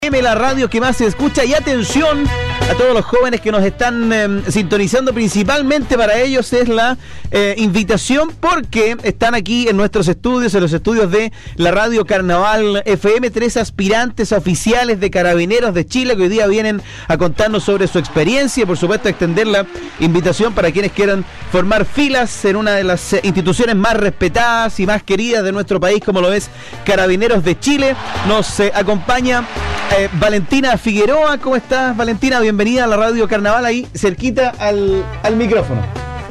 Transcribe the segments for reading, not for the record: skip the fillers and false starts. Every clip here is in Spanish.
La radio que más se escucha. Y atención a todos los jóvenes que nos están sintonizando, principalmente para ellos es la invitación, porque están aquí en nuestros estudios, en los estudios de la Radio Carnaval FM, 3 aspirantes oficiales de Carabineros de Chile que hoy día vienen a contarnos sobre su experiencia y por supuesto a extender la invitación para quienes quieran formar filas en una de las instituciones más respetadas y más queridas de nuestro país, como lo es Carabineros de Chile. Nos acompaña Valentina Figueroa. ¿Cómo estás, Valentina? Bienvenida a la Radio Carnaval, ahí cerquita al micrófono.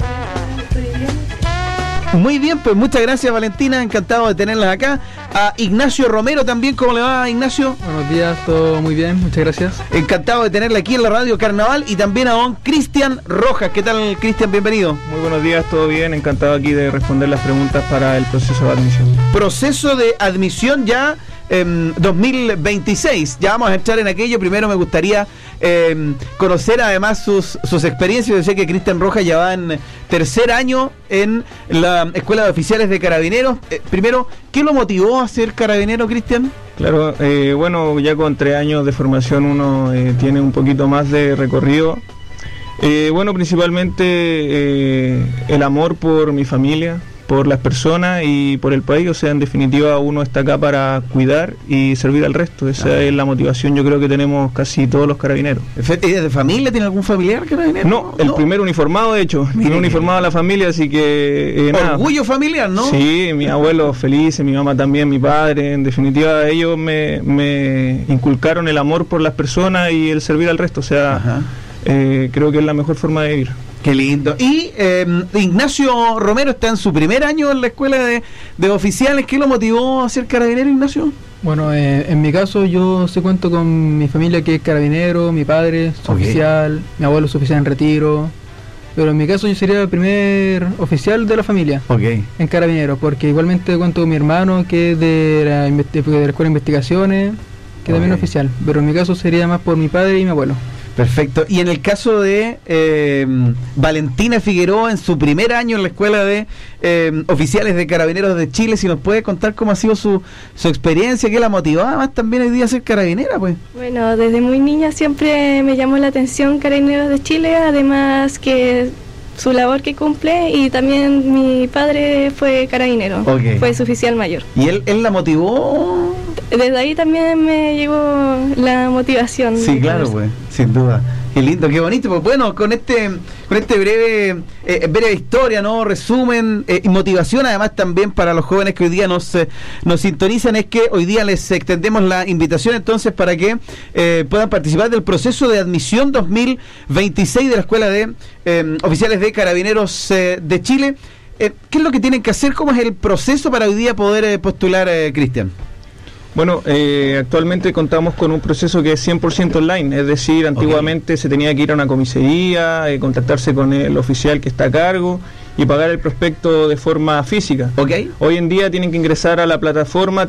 Muy bien, pues muchas gracias, Valentina, encantado de tenerlas acá. A Ignacio Romero también, ¿cómo le va, Ignacio? Buenos días, todo muy bien, muchas gracias. Encantado de tenerla aquí en la Radio Carnaval. Y también a don Cristian Rojas. ¿Qué tal, Cristian? Bienvenido. Muy buenos días, todo bien, encantado aquí de responder las preguntas para el proceso de admisión. Proceso de admisión ya 2026, ya vamos a entrar en aquello. Primero me gustaría conocer además sus experiencias. Yo sé que Cristian Rojas ya va en tercer año en la Escuela de Oficiales de Carabineros. Primero, ¿qué lo motivó a ser carabinero, Cristian? Claro, bueno, ya con 3 años de formación uno tiene un poquito más de recorrido. Bueno, principalmente el amor por mi familia, por las personas y por el país. O sea, en definitiva uno está acá para cuidar y servir al resto. Esa es la motivación, yo creo que tenemos casi todos los carabineros. ¿De familia? ¿Tiene algún familiar carabinero? No, el primer uniformado, de hecho, el primer uniformado de la familia, así que orgullo familiar, ¿no? Sí, mi abuelo feliz, mi mamá también, mi padre. En definitiva ellos me inculcaron el amor por las personas y el servir al resto. O sea, creo que es la mejor forma de vivir. Qué lindo. Y Ignacio Romero está en su primer año en la Escuela de Oficiales. ¿Qué lo motivó a ser carabinero, Ignacio? Bueno, en mi caso yo cuento con mi familia que es carabinero, mi padre es oficial, mi abuelo es oficial en retiro, pero en mi caso yo sería el primer oficial de la familia en carabineros, porque igualmente cuento con mi hermano que es de la Escuela de Investigaciones, que también es oficial, pero en mi caso sería más por mi padre y mi abuelo. Perfecto. Y en el caso de Valentina Figueroa, en su primer año en la Escuela de Oficiales de Carabineros de Chile, si nos puede contar cómo ha sido su experiencia, qué la motivaba más también hoy día a ser carabinera, pues. Bueno, desde muy niña siempre me llamó la atención Carabineros de Chile, además que su labor que cumple, y también mi padre fue carabinero, fue su oficial mayor. ¿Y él la motivó? Desde ahí también me llegó la motivación. Sí, claro, pues, sin duda. Qué lindo, qué bonito. Pues bueno, con este breve historia, ¿no? Resumen y motivación, además también para los jóvenes que hoy día nos sintonizan, es que hoy día les extendemos la invitación entonces para que puedan participar del proceso de admisión 2026 de la Escuela de Oficiales de Carabineros de Chile. ¿Qué es lo que tienen que hacer? ¿Cómo es el proceso para hoy día poder postular, Cristian? Bueno, actualmente contamos con un proceso que es 100% online, es decir, antiguamente se tenía que ir a una comisaría, contactarse con el oficial que está a cargo y pagar el prospecto de forma física. Hoy en día tienen que ingresar a la plataforma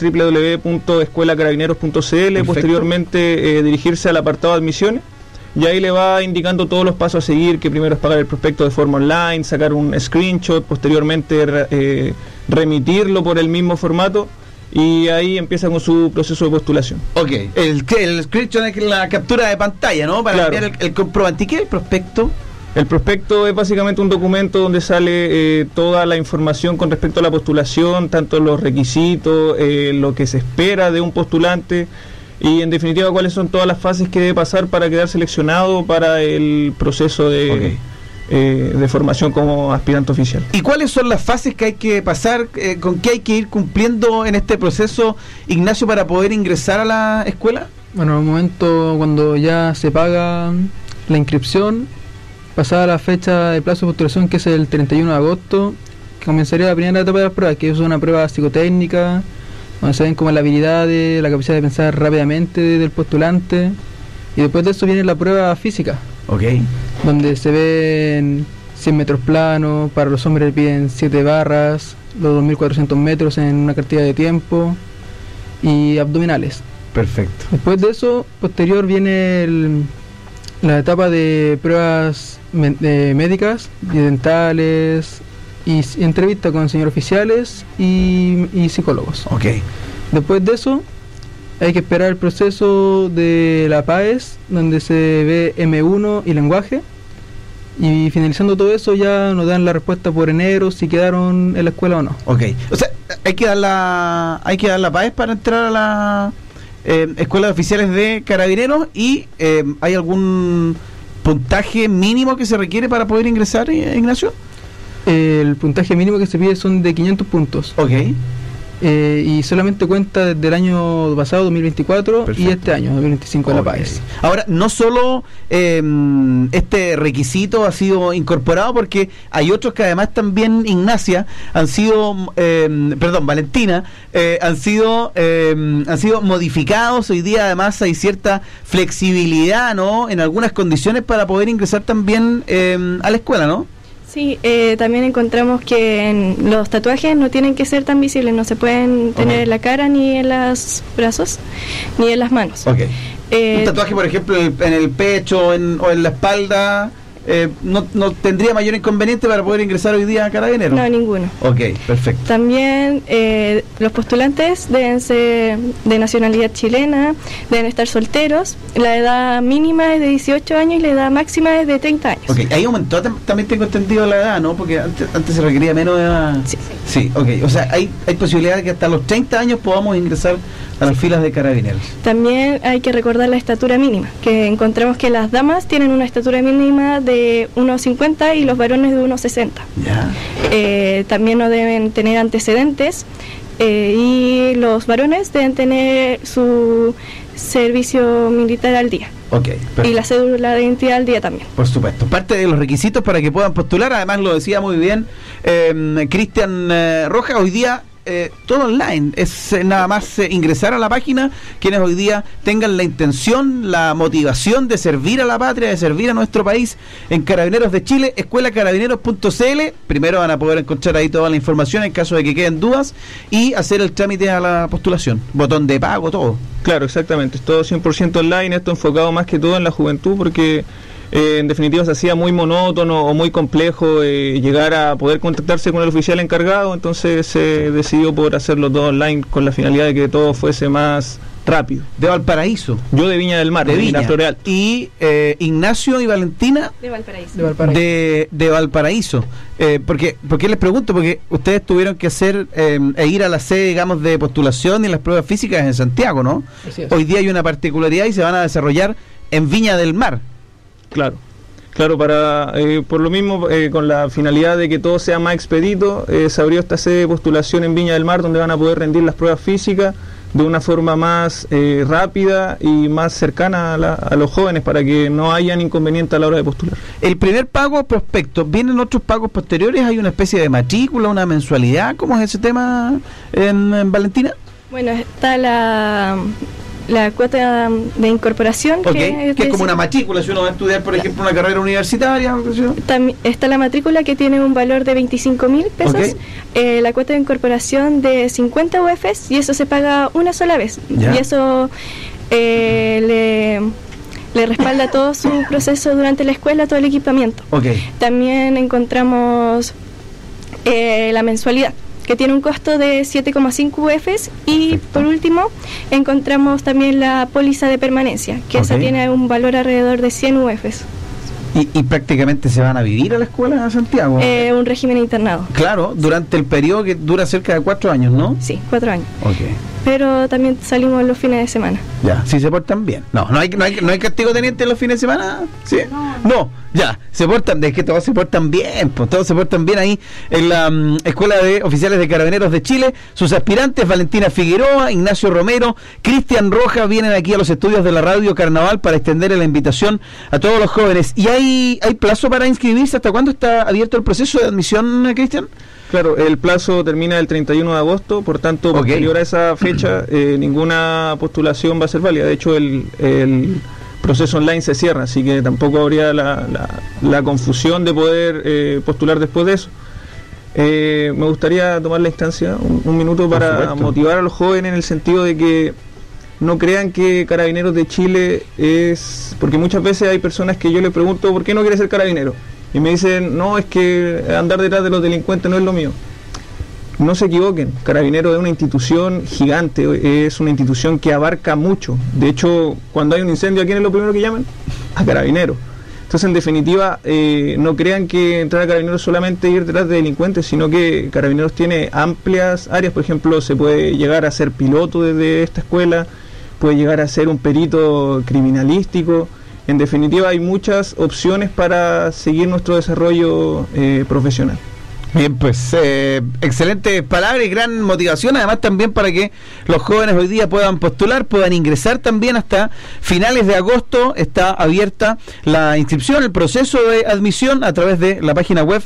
www.escuelacarabineros.cl, posteriormente dirigirse al apartado de admisiones, y ahí le va indicando todos los pasos a seguir, que primero es pagar el prospecto de forma online, sacar un screenshot, posteriormente remitirlo por el mismo formato, y ahí empieza con su proceso de postulación. El screenshot es la captura de pantalla, ¿no? Para enviar el comprobante. ¿Y qué es el prospecto? El prospecto es básicamente un documento donde sale toda la información con respecto a la postulación, tanto los requisitos, lo que se espera de un postulante, y en definitiva cuáles son todas las fases que debe pasar para quedar seleccionado para el proceso de formación como aspirante oficial. ¿Y cuáles son las fases que hay que pasar, con qué hay que ir cumpliendo en este proceso, Ignacio, para poder ingresar a la escuela? Bueno, en el momento cuando ya se paga la inscripción, pasada la fecha de plazo de postulación, que es el 31 de agosto, comenzaría la primera etapa de las pruebas, que es una prueba psicotécnica, donde se ven como las habilidades, la capacidad de pensar rápidamente del postulante, y después de eso viene la prueba física, donde se ven 100 metros planos, para los hombres piden 7 barras, los 2400 metros en una cantidad de tiempo, y abdominales. Perfecto. Después de eso, posterior viene la etapa de pruebas médicas y dentales, y entrevista con señores oficiales y psicólogos. Ok. Después de eso Hay que esperar el proceso de la PAES, donde se ve M1 y lenguaje. Y finalizando todo eso ya nos dan la respuesta por enero si quedaron en la escuela o no. Ok, o sea, hay que dar la PAES para entrar a la escuela de oficiales de carabineros. Y ¿hay algún puntaje mínimo que se requiere para poder ingresar, Ignacio? El puntaje mínimo que se pide son de 500 puntos. Ok. Y solamente cuenta desde el año pasado, 2024, perfecto, y este año, 2025, de la PAES. Ahora, no solo este requisito ha sido incorporado, porque hay otros que además también, Ignacia, han sido, Valentina, han sido modificados. Hoy día además hay cierta flexibilidad, ¿no?, en algunas condiciones para poder ingresar también a la escuela, ¿no? Sí, también encontramos que los tatuajes no tienen que ser tan visibles, no se pueden tener en la cara, ni en los brazos, ni en las manos. Okay. Un tatuaje, por ejemplo, en el pecho o en la espalda, no tendría mayor inconveniente para poder ingresar hoy día a Carabineros. No, ninguno. Ok, perfecto. También los postulantes deben ser de nacionalidad chilena, deben estar solteros, la edad mínima es de 18 años y la edad máxima es de 30 años. Ok, ahí aumentó, también tengo entendido la edad, ¿no? Porque antes se requería menos edad. Sí. Sí, ok, o sea, hay posibilidad de que hasta los 30 años podamos ingresar a las filas de Carabineros. También hay que recordar la estatura mínima, que encontramos que las damas tienen una estatura mínima de 1,50 y los varones de 1,60. Ya. También no deben tener antecedentes y los varones deben tener su servicio militar al día. Okay, y la cédula de identidad al día también. Por supuesto, parte de los requisitos para que puedan postular. Además lo decía muy bien Cristian Rojas, hoy día todo online, es nada más ingresar a la página. Quienes hoy día tengan la intención, la motivación de servir a la patria, de servir a nuestro país, en Carabineros de Chile, escuelacarabineros.cl, primero van a poder encontrar ahí toda la información en caso de que queden dudas y hacer el trámite a la postulación, botón de pago, todo. Claro, exactamente, es todo 100% online, esto enfocado más que todo en la juventud, porque en definitiva se hacía muy monótono o muy complejo llegar a poder contactarse con el oficial encargado, entonces se decidió por hacerlo todo online con la finalidad de que todo fuese más rápido. De Valparaíso. Yo de Viña del Mar, de Viña. Floreal. Y Ignacio y Valentina de Valparaíso. De Valparaíso. ¿Por qué les pregunto? Porque ustedes tuvieron que hacer ir a la sede, digamos, de postulación y las pruebas físicas en Santiago, ¿no? Hoy día hay una particularidad y se van a desarrollar en Viña del Mar. Claro, para por lo mismo, con la finalidad de que todo sea más expedito, se abrió esta sede de postulación en Viña del Mar, donde van a poder rendir las pruebas físicas de una forma más rápida y más cercana a los jóvenes, para que no hayan inconveniente a la hora de postular. El primer pago prospecto, ¿vienen otros pagos posteriores? ¿Hay una especie de matrícula, una mensualidad? ¿Cómo es ese tema, Valentina? Bueno, está la cuota de incorporación, okay, que es como una matrícula si uno va a estudiar, por ejemplo, una carrera universitaria. Está la matrícula, que tiene un valor de 25.000 pesos, okay. La cuota de incorporación de 50 UFs, y eso se paga una sola vez. Ya. Y eso le respalda todo su proceso durante la escuela, todo el equipamiento. Okay. También encontramos la mensualidad, que tiene un costo de 7,5 UFs, y perfecto. Por último encontramos también la póliza de permanencia, que esa tiene un valor alrededor de 100 UFs. ¿Y prácticamente se van a vivir a la escuela de Santiago? Un régimen internado. Claro, durante el periodo que dura cerca de 4 años, ¿no? Sí, 4 años. Okay. Pero también salimos los fines de semana. Ya, si se portan bien. No hay castigo teniente los fines de semana. ¿Sí? No, ya, se portan, es que todos se portan bien, pues todos se portan bien ahí en la Escuela de Oficiales de Carabineros de Chile. Sus aspirantes, Valentina Figueroa, Ignacio Romero, Cristian Rojas, vienen aquí a los estudios de la Radio Carnaval para extender la invitación a todos los jóvenes. ¿Y hay plazo para inscribirse? ¿Hasta cuándo está abierto el proceso de admisión, Cristian? Claro, el plazo termina el 31 de agosto, por tanto, posterior a esa fecha, ninguna postulación va a ser válida. De hecho, el proceso online se cierra, así que tampoco habría la confusión de poder postular después de eso. Me gustaría tomar la instancia, un minuto, para motivar a los jóvenes en el sentido de que no crean que Carabineros de Chile es... Porque muchas veces hay personas que yo les pregunto, ¿por qué no quieres ser carabinero? Y me dicen, no, es que andar detrás de los delincuentes no es lo mío. no se equivoquen, Carabineros es una institución gigante, es una institución que abarca mucho. De hecho, cuando hay un incendio, ¿a quién es lo primero que llaman? A Carabineros. Entonces, en definitiva, no crean que entrar a Carabineros solamente ir detrás de delincuentes, sino que Carabineros tiene amplias áreas. Por ejemplo, se puede llegar a ser piloto desde esta escuela, puede llegar a ser un perito criminalístico. En definitiva, hay muchas opciones para seguir nuestro desarrollo profesional. Bien, pues excelentes palabras y gran motivación, además también para que los jóvenes hoy día puedan postular, puedan ingresar también hasta finales de agosto. Está abierta la inscripción, el proceso de admisión a través de la página web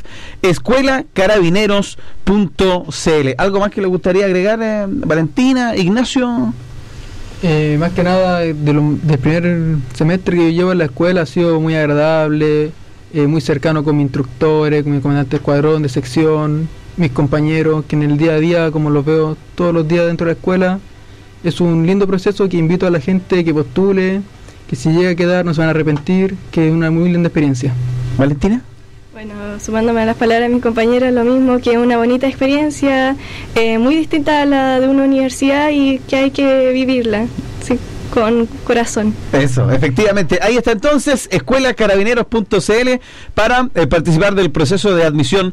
escuelacarabineros.cl. ¿Algo más que le gustaría agregar, Valentina, Ignacio? Más que nada, del primer semestre que yo llevo en la escuela ha sido muy agradable, muy cercano con mis instructores, con mi comandante de escuadrón, de sección, mis compañeros, que en el día a día, como los veo todos los días dentro de la escuela, es un lindo proceso que invito a la gente que postule, que si llega a quedar no se van a arrepentir, que es una muy linda experiencia. ¿Valentina? Bueno, sumándome a las palabras de mis compañeros, lo mismo, que una bonita experiencia, muy distinta a la de una universidad y que hay que vivirla, sí, con corazón. Eso, efectivamente. Ahí está entonces, escuelacarabineros.cl para participar del proceso de admisión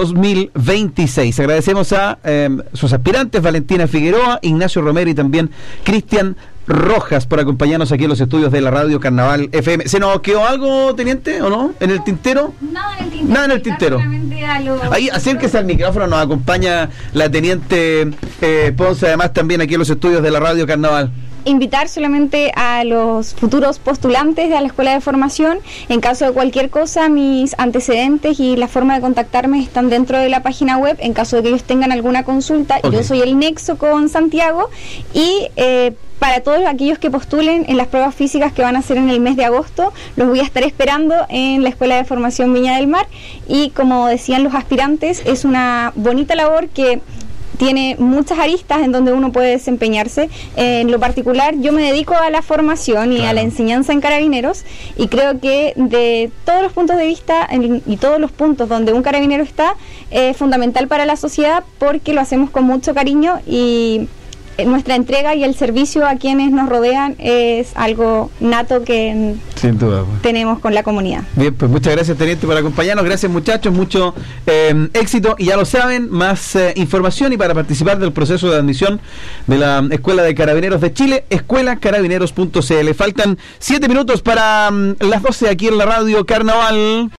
2026. Agradecemos a sus aspirantes, Valentina Figueroa, Ignacio Romero y también Cristian Rojas por acompañarnos aquí en los estudios de la radio Carnaval FM. ¿Se nos quedó algo, teniente, o no? ¿En el tintero? Nada en el tintero. Nada en el tintero. Ahí, acérquese al micrófono, nos acompaña la teniente Ponce, además también aquí en los estudios de la radio Carnaval. Invitar solamente a los futuros postulantes de la escuela de formación. En caso de cualquier cosa, mis antecedentes y la forma de contactarme están dentro de la página web. En caso de que ellos tengan alguna consulta, okay. Yo soy el nexo con Santiago y para todos aquellos que postulen en las pruebas físicas que van a hacer en el mes de agosto, los voy a estar esperando en la Escuela de Formación Viña del Mar. Y como decían los aspirantes, es una bonita labor que tiene muchas aristas en donde uno puede desempeñarse. En lo particular, yo me dedico a la formación y a la enseñanza en Carabineros, y creo que de todos los puntos de vista y todos los puntos donde un carabinero está, es fundamental para la sociedad, porque lo hacemos con mucho cariño y nuestra entrega y el servicio a quienes nos rodean es algo nato que sin duda, pues, tenemos con la comunidad. Bien, pues muchas gracias, teniente, por acompañarnos. Gracias, muchachos, mucho éxito, y ya lo saben, más información y para participar del proceso de admisión de la Escuela de Carabineros de Chile, escuelacarabineros.cl. Faltan 7 minutos para las 12 aquí en la radio Carnaval.